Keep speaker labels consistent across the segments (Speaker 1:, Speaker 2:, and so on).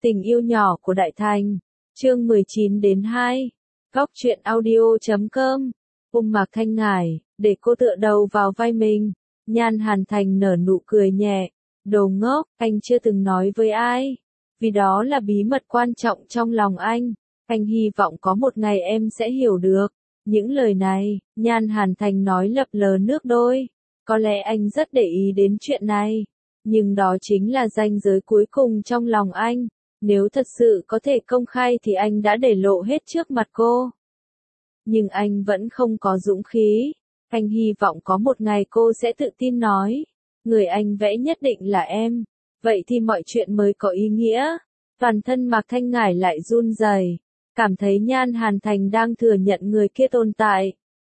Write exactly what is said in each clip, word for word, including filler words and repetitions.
Speaker 1: Tình yêu nhỏ của Đại Thành, chương mười chín đến hai. Góc truyện audio chấm com. Ôm Mạc Thanh Ngải, để cô tựa đầu vào vai mình. Nhan Hàn Thành nở nụ cười nhẹ. Đồ ngốc, anh chưa từng nói với ai. Vì đó là bí mật quan trọng trong lòng anh. Anh hy vọng có một ngày em sẽ hiểu được. Những lời này, Nhan Hàn Thành nói lập lờ nước đôi. Có lẽ anh rất để ý đến chuyện này. Nhưng đó chính là ranh giới cuối cùng trong lòng anh. Nếu thật sự có thể công khai thì anh đã để lộ hết trước mặt cô. Nhưng anh vẫn không có dũng khí. Anh hy vọng có một ngày cô sẽ tự tin nói. Người anh vẽ nhất định là em. Vậy thì mọi chuyện mới có ý nghĩa. Toàn thân Mạc Thanh Ngải lại run rẩy, cảm thấy Nhan Hàn Thành đang thừa nhận người kia tồn tại.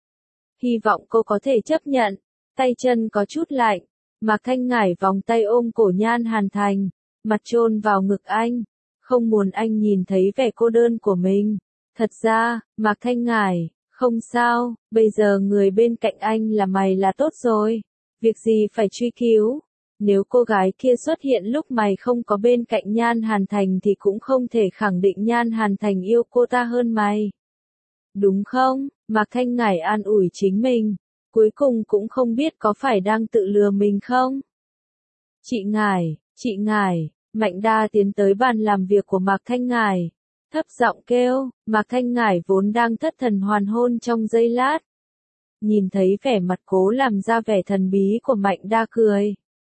Speaker 1: Hy vọng cô có thể chấp nhận. Tay chân có chút lạnh. Mạc Thanh Ngải vòng tay ôm cổ Nhan Hàn Thành, mặt chôn vào ngực anh. Không muốn anh nhìn thấy vẻ cô đơn của mình. Thật ra, Mạc Thanh Ngải, không sao, bây giờ người bên cạnh anh là mày là tốt rồi. Việc gì phải truy cứu. Nếu cô gái kia xuất hiện lúc mày không có bên cạnh Nhan Hàn Thành thì cũng không thể khẳng định Nhan Hàn Thành yêu cô ta hơn mày. Đúng không? Mạc Thanh Ngải an ủi chính mình. Cuối cùng cũng không biết có phải đang tự lừa mình không? Chị Ngải, chị Ngải. Mạnh Đa tiến tới bàn làm việc của Mạc Thanh Ngải. Thấp giọng kêu, Mạc Thanh Ngải vốn đang thất thần hoàn hôn trong giây lát. Nhìn thấy vẻ mặt cố làm ra vẻ thần bí của Mạnh Đa cười.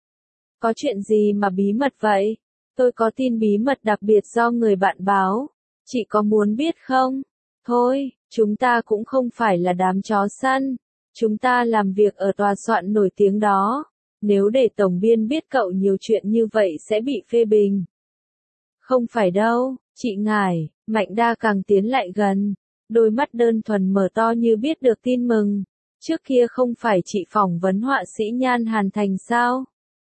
Speaker 1: Có chuyện gì mà bí mật vậy? Tôi có tin bí mật đặc biệt do người bạn báo. Chị có muốn biết không? Thôi, chúng ta cũng không phải là đám chó săn. Chúng ta làm việc ở tòa soạn nổi tiếng đó. Nếu để tổng biên biết cậu nhiều chuyện như vậy sẽ bị phê bình. Không phải đâu, chị Ngải. Mạnh Đa càng tiến lại gần. Đôi mắt đơn thuần mở to như biết được tin mừng. Trước kia không phải chị phỏng vấn họa sĩ Nhan Hàn Thành sao?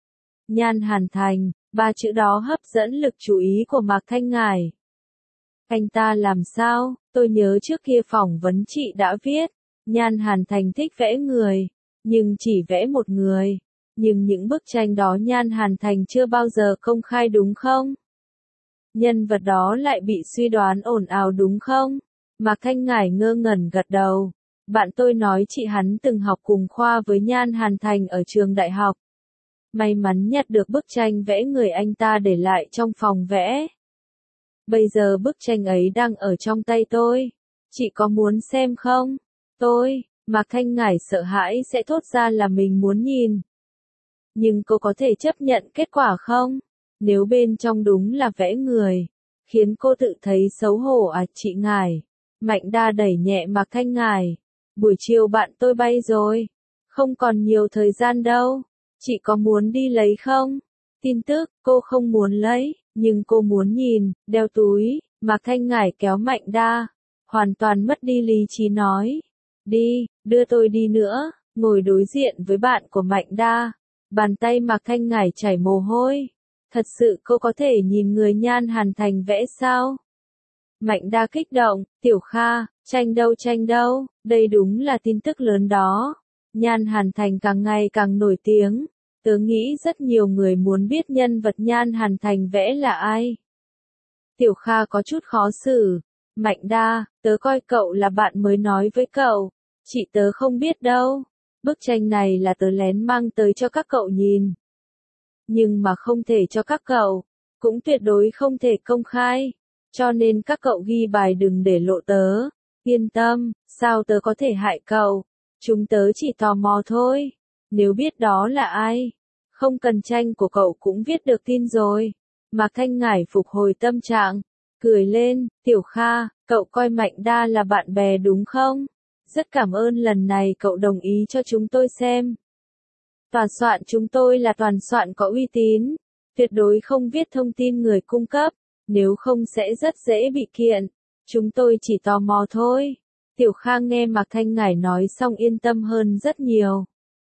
Speaker 1: Nhan Hàn Thành, ba chữ đó hấp dẫn lực chú ý của Mạc Thanh Ngải. Anh ta làm sao? Tôi nhớ trước kia phỏng vấn chị đã viết. Nhan Hàn Thành thích vẽ người. Nhưng chỉ vẽ một người. Nhưng những bức tranh đó Nhan Hàn Thành chưa bao giờ công khai đúng không? Nhân vật đó lại bị suy đoán ồn ào đúng không? Mạc Thanh Ngải ngơ ngẩn gật đầu. Bạn tôi nói chị hắn từng học cùng khoa với Nhan Hàn Thành ở trường đại học. May mắn nhặt được bức tranh vẽ người anh ta để lại trong phòng vẽ. Bây giờ bức tranh ấy đang ở trong tay tôi. Chị có muốn xem không? Tôi, Mạc Thanh Ngải sợ hãi sẽ thốt ra là mình muốn nhìn. Nhưng cô có thể chấp nhận kết quả không? Nếu bên trong đúng là vẽ người, khiến cô tự thấy xấu hổ à chị Ngải? Mạnh Đa đẩy nhẹ Mạc Thanh Ngải. Buổi chiều bạn tôi bay rồi. Không còn nhiều thời gian đâu. Chị có muốn đi lấy không? Tin tức, cô không muốn lấy, nhưng cô muốn nhìn, đeo túi. Mạc Thanh Ngải kéo Mạnh Đa. Hoàn toàn mất đi lý trí nói. Đi, đưa tôi đi nữa. Ngồi đối diện với bạn của Mạnh Đa. Bàn tay Mạc Thanh Ngải chảy mồ hôi. Thật sự cô có thể nhìn người Nhan Hàn Thành vẽ sao? Mạnh Đa kích động, Tiểu Kha, tranh đâu tranh đâu, đây đúng là tin tức lớn đó. Nhan Hàn Thành càng ngày càng nổi tiếng. Tớ nghĩ rất nhiều người muốn biết nhân vật Nhan Hàn Thành vẽ là ai. Tiểu Kha có chút khó xử. Mạnh Đa, tớ coi cậu là bạn mới nói với cậu. Chị tớ không biết đâu. Bức tranh này là tớ lén mang tới cho các cậu nhìn. Nhưng mà không thể cho các cậu. Cũng tuyệt đối không thể công khai. Cho nên các cậu ghi bài đừng để lộ tớ. Yên tâm, sao tớ có thể hại cậu. Chúng tớ chỉ tò mò thôi. Nếu biết đó là ai. Không cần tranh của cậu cũng viết được tin rồi. Mạc Thanh Ngải phục hồi tâm trạng. Cười lên, Tiểu Kha, cậu coi Mạnh Đa là bạn bè đúng không? Rất cảm ơn lần này cậu đồng ý cho chúng tôi xem. Tòa soạn chúng tôi là toàn soạn có uy tín. Tuyệt đối không viết thông tin người cung cấp. Nếu không sẽ rất dễ bị kiện. Chúng tôi chỉ tò mò thôi. Tiểu Kha nghe Mạc Thanh Ngải nói xong yên tâm hơn rất nhiều.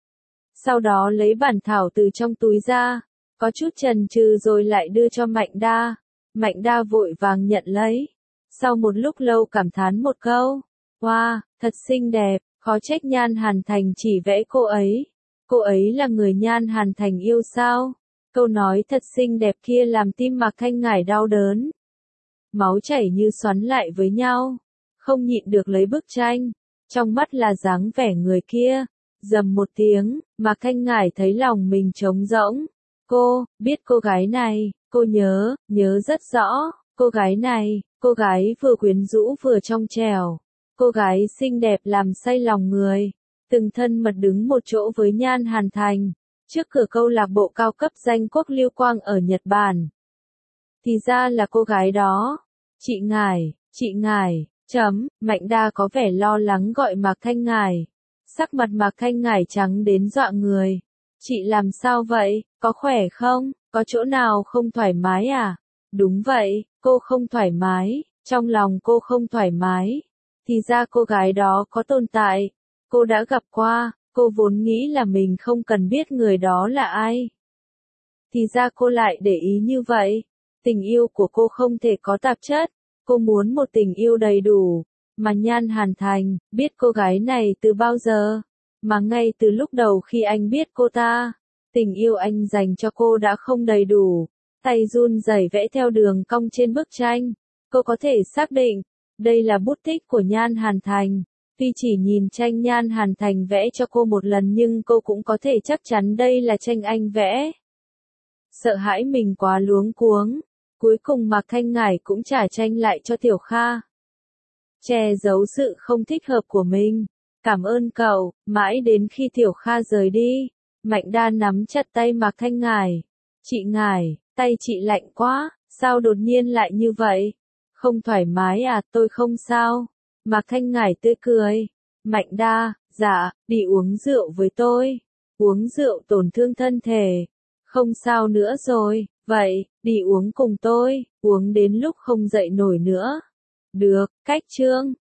Speaker 1: Sau đó lấy bản thảo từ trong túi ra. Có chút chần chừ rồi lại đưa cho Mạnh Đa. Mạnh Đa vội vàng nhận lấy. Sau một lúc lâu cảm thán một câu. Wow, thật xinh đẹp, khó trách Nhan Hàn Thành chỉ vẽ cô ấy. Cô ấy là người Nhan Hàn Thành yêu sao? Câu nói thật xinh đẹp kia làm tim Mạc Thanh Ngải đau đớn. Máu chảy như xoắn lại với nhau. Không nhịn được lấy bức tranh. Trong mắt là dáng vẻ người kia. Dầm một tiếng, Mạc Thanh Ngải thấy lòng mình trống rỗng. Cô, biết cô gái này, cô nhớ, nhớ rất rõ. Cô gái này, cô gái vừa quyến rũ vừa trong trẻo. Cô gái xinh đẹp làm say lòng người. Từng thân mật đứng một chỗ với Nhan Hàn Thành. Trước cửa câu lạc bộ cao cấp danh quốc Lưu Quang ở Nhật Bản. Thì ra là cô gái đó. Chị Ngải, chị Ngải, chấm, Mạnh Đa có vẻ lo lắng gọi Mạc Thanh Ngải. Sắc mặt Mạc Thanh Ngải trắng đến dọa người. Chị làm sao vậy, có khỏe không, có chỗ nào không thoải mái à? Đúng vậy, cô không thoải mái, trong lòng cô không thoải mái. Thì ra cô gái đó có tồn tại. Cô đã gặp qua, cô vốn nghĩ là mình không cần biết người đó là ai. Thì ra cô lại để ý như vậy. Tình yêu của cô không thể có tạp chất. Cô muốn một tình yêu đầy đủ. Mà Nhan Hàn Thành, biết cô gái này từ bao giờ? Mà ngay từ lúc đầu khi anh biết cô ta, tình yêu anh dành cho cô đã không đầy đủ. Tay run rẩy vẽ theo đường cong trên bức tranh. Cô có thể xác định, đây là bút tích của Nhan Hàn Thành. Tuy chỉ nhìn tranh Nhan Hàn Thành vẽ cho cô một lần nhưng cô cũng có thể chắc chắn đây là tranh anh vẽ. Sợ hãi mình quá luống cuống. Cuối cùng Mạc Thanh Ngải cũng trả tranh lại cho Tiểu Kha. Che giấu sự không thích hợp của mình. Cảm ơn cậu, mãi đến khi Tiểu Kha rời đi. Mạnh Đa nắm chặt tay Mạc Thanh Ngải. Chị Ngải, tay chị lạnh quá, sao đột nhiên lại như vậy? Không thoải mái à, tôi không sao. Mạc Thanh Ngải tươi cười. Mạnh Đa, dạ, đi uống rượu với tôi. Uống rượu tổn thương thân thể. Không sao nữa rồi, vậy, đi uống cùng tôi, uống đến lúc không dậy nổi nữa. Được, cách chương.